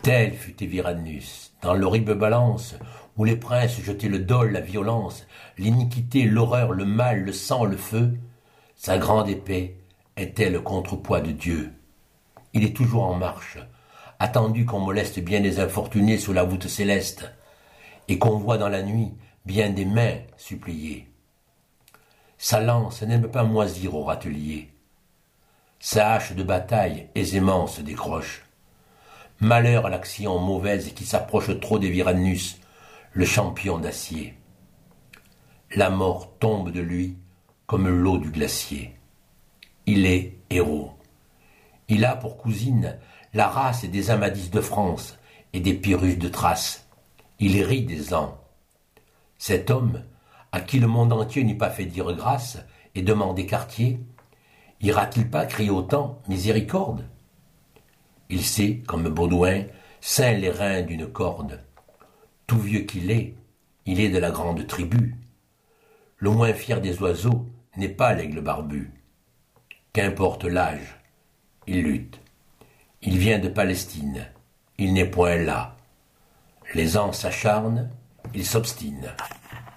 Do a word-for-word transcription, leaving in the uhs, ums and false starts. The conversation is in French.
Tel fut Evirannus, dans l'horrible balance, où les princes jetaient le dol, la violence, l'iniquité, l'horreur, le mal, le sang, le feu. Sa grande épée était le contrepoids de Dieu. Il est toujours en marche, attendu qu'on moleste bien des infortunés sous la voûte céleste, et qu'on voit dans la nuit bien des mains supplier. Sa lance n'aime pas moisir au râtelier. Sa hache de bataille aisément se décroche. Malheur à l'action mauvaise qui s'approche trop d'Evirannus, le champion d'acier. La mort tombe de lui comme l'eau du glacier. Il est héros. Il a pour cousine la race des Amadis de France et des Pyrrhus de Thrace. Il rit des ans. Cet homme, à qui le monde entier n'eût pas fait dire grâce et demandé quartier, ira-t-il pas crier autant miséricorde? Il sait, comme Baudouin, ceint les reins d'une corde. Tout vieux qu'il est, il est de la grande tribu. Le moins fier des oiseaux n'est pas l'aigle barbu. Qu'importe l'âge, il lutte. Il vient de Palestine, il n'est point là. Les ans s'acharnent, il s'obstine.